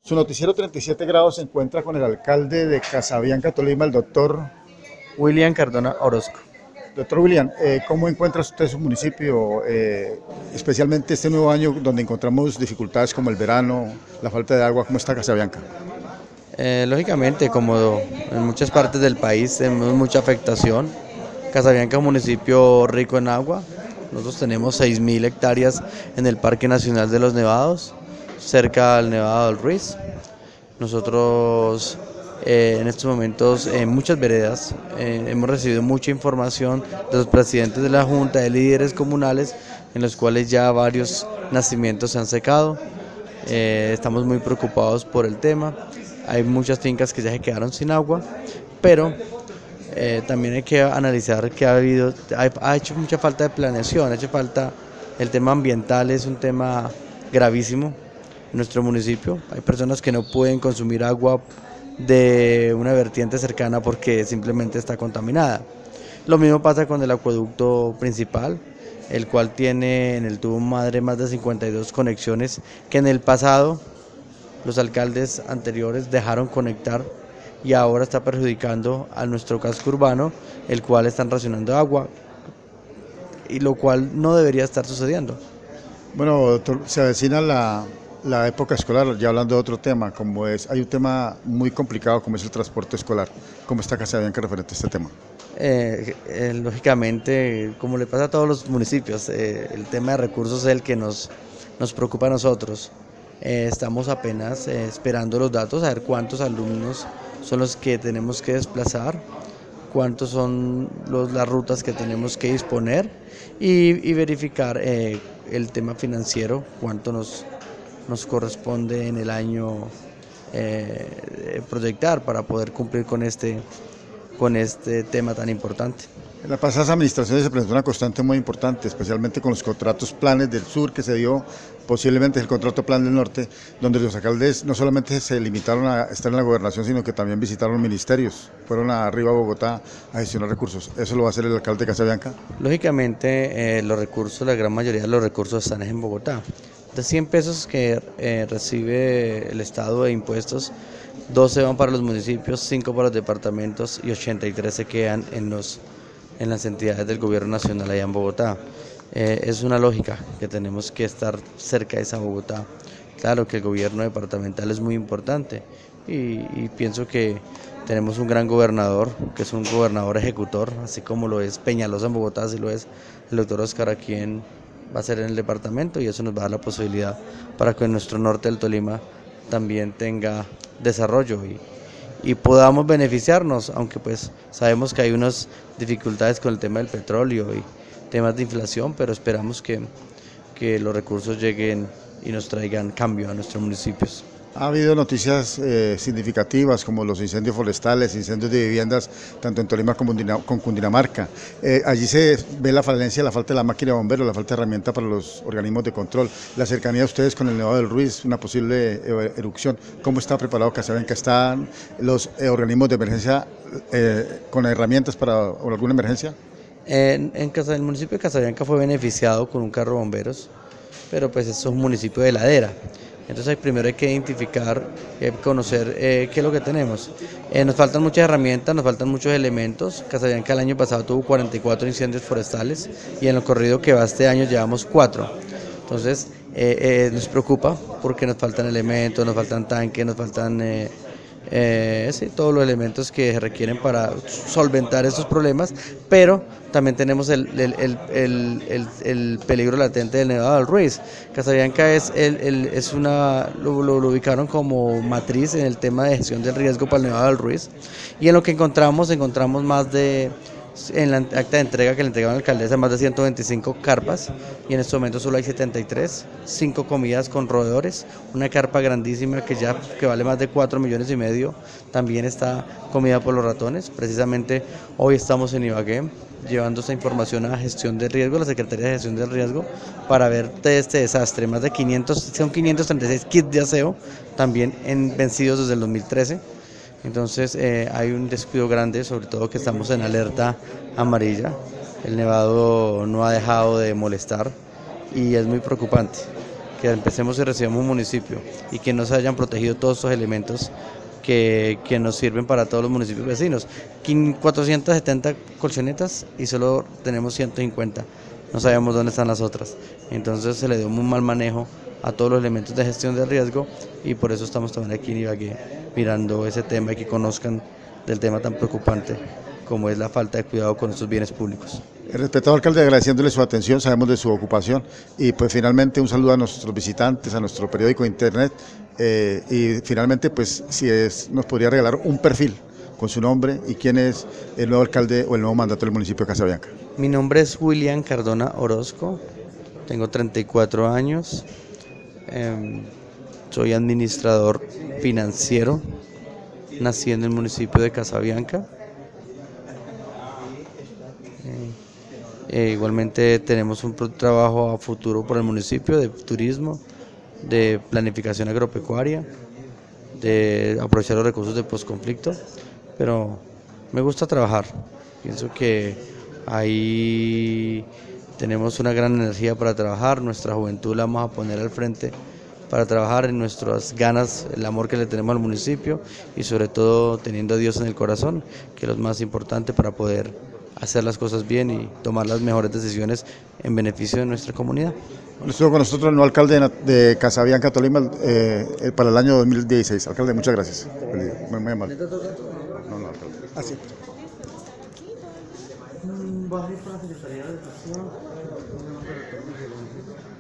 Su noticiero 37 grados se encuentra con el alcalde de Casabianca, Tolima, el doctor. William Cardona Orozco. Doctor William, ¿cómo encuentra usted su municipio, especialmente este nuevo año donde encontramos dificultades como el verano, la falta de agua? ¿Cómo está Casabianca? Lógicamente, como en muchas partes del país tenemos mucha afectación. Casabianca es un municipio rico en agua. Nosotros tenemos 6.000 hectáreas en el Parque Nacional de los Nevados, cerca al Nevado del Ruiz. Nosotros en estos momentos en muchas veredas hemos recibido mucha información de los presidentes de la Junta, de líderes comunales, en los cuales ya varios nacimientos se han secado. Estamos muy preocupados por el tema. Hay muchas fincas que ya se quedaron sin agua, pero también hay que analizar que ha hecho mucha falta de planeación, ha hecho falta, el tema ambiental es un tema gravísimo en nuestro municipio. Hay personas que no pueden consumir agua de una vertiente cercana porque simplemente está contaminada. Lo mismo pasa con el acueducto principal, el cual tiene en el tubo madre más de 52 conexiones que en el pasado los alcaldes anteriores dejaron conectar y ahora está perjudicando a nuestro casco urbano, el cual están racionando agua y lo cual no debería estar sucediendo. Bueno, doctor, se avecina la época escolar, ya hablando de otro tema, hay un tema muy complicado como es el transporte escolar. ¿Cómo está Casabianca referente a este tema? Lógicamente, como le pasa a todos los municipios, el tema de recursos es el que nos preocupa a nosotros. Estamos apenas esperando los datos, a ver cuántos alumnos son los que tenemos que desplazar, cuántos son las rutas que tenemos que disponer y verificar el tema financiero, cuánto nos corresponde en el año proyectar para poder cumplir con este tema tan importante. En las pasadas administraciones se presentó una constante muy importante, especialmente con los contratos planes del sur que se dio, posiblemente el contrato plan del norte, donde los alcaldes no solamente se limitaron a estar en la gobernación, sino que también visitaron ministerios, fueron arriba a Bogotá a gestionar recursos. ¿Eso lo va a hacer el alcalde de Casabianca? Lógicamente, los recursos, la gran mayoría de los recursos están en Bogotá. De 100 pesos que recibe el Estado de impuestos, 12 van para los municipios, 5 para los departamentos y 83 se quedan en las entidades del gobierno nacional allá en Bogotá. Es una lógica que tenemos que estar cerca de esa Bogotá. Claro que el gobierno departamental es muy importante y pienso que tenemos un gran gobernador, que es un gobernador ejecutor, así como lo es Peñalosa en Bogotá, así lo es el doctor Oscar aquí va a ser en el departamento, y eso nos va a dar la posibilidad para que nuestro norte del Tolima también tenga desarrollo y podamos beneficiarnos, aunque pues sabemos que hay unas dificultades con el tema del petróleo y temas de inflación, pero esperamos que los recursos lleguen y nos traigan cambio a nuestros municipios. Ha habido noticias significativas como los incendios forestales, incendios de viviendas, tanto en Tolima como con Cundinamarca. Allí se ve la falencia, la falta de la máquina de bomberos, la falta de herramientas para los organismos de control, la cercanía de ustedes con el Nevado del Ruiz, una posible erupción. ¿Cómo está preparado Casabianca? ¿Están los organismos de emergencia con herramientas para alguna emergencia? El municipio de Casabianca fue beneficiado con un carro de bomberos, pero pues eso es un municipio de ladera. Entonces primero hay que identificar y conocer qué es lo que tenemos. Nos faltan muchas herramientas, nos faltan muchos elementos. Casabianca el año pasado tuvo 44 incendios forestales y en lo corrido que va este año llevamos 4. Entonces nos preocupa porque nos faltan elementos, nos faltan tanques, nos faltan sí, todos los elementos que se requieren para solventar estos problemas, pero también tenemos el peligro latente del Nevado del Ruiz. Casabianca lo ubicaron como matriz en el tema de gestión del riesgo para el Nevado del Ruiz, y en lo que encontramos más en la acta de entrega que le entregaron a la alcaldesa, más de 125 carpas, y en estos momentos solo hay 73, 5 comidas con roedores, una carpa grandísima que vale más de 4,5 millones, también está comida por los ratones. Precisamente hoy estamos en Ibagué llevando esta información a gestión de riesgo, la Secretaría de Gestión del Riesgo, para ver de este desastre. Más de 536 kits de aseo, también vencidos desde el 2013. Entonces hay un descuido grande, sobre todo que estamos en alerta amarilla. El nevado no ha dejado de molestar y es muy preocupante que empecemos y recibamos un municipio y que no se hayan protegido todos estos elementos que nos sirven para todos los municipios vecinos. 470 colchonetas y solo tenemos 150, no sabemos dónde están las otras, entonces se le dio un mal manejo a todos los elementos de gestión de riesgo y por eso estamos también aquí en Ibagué mirando ese tema y que conozcan del tema tan preocupante como es la falta de cuidado con estos bienes públicos. El respetado alcalde, agradeciéndole su atención, sabemos de su ocupación y pues finalmente un saludo a nuestros visitantes, a nuestro periódico de internet y finalmente pues si nos podría regalar un perfil con su nombre y quién es el nuevo alcalde o el nuevo mandato del municipio de Casabianca. Mi nombre es William Cardona Orozco, tengo 34 años, soy administrador financiero, nací en el municipio de Casabianca. Igualmente tenemos un trabajo a futuro por el municipio de turismo, de planificación agropecuaria, de aprovechar los recursos de posconflicto, pero me gusta trabajar. Pienso que ahí tenemos una gran energía para trabajar, nuestra juventud la vamos a poner al frente para trabajar en nuestras ganas, el amor que le tenemos al municipio y sobre todo teniendo a Dios en el corazón, que es lo más importante para poder hacer las cosas bien y tomar las mejores decisiones en beneficio de nuestra comunidad. Bueno, estuvo con nosotros el nuevo alcalde de Casabianca, Tolima, para el año 2016. Alcalde, muchas gracias. Muy amable. No, alcalde. Ah, sí. Baje para Secretaría de Educación.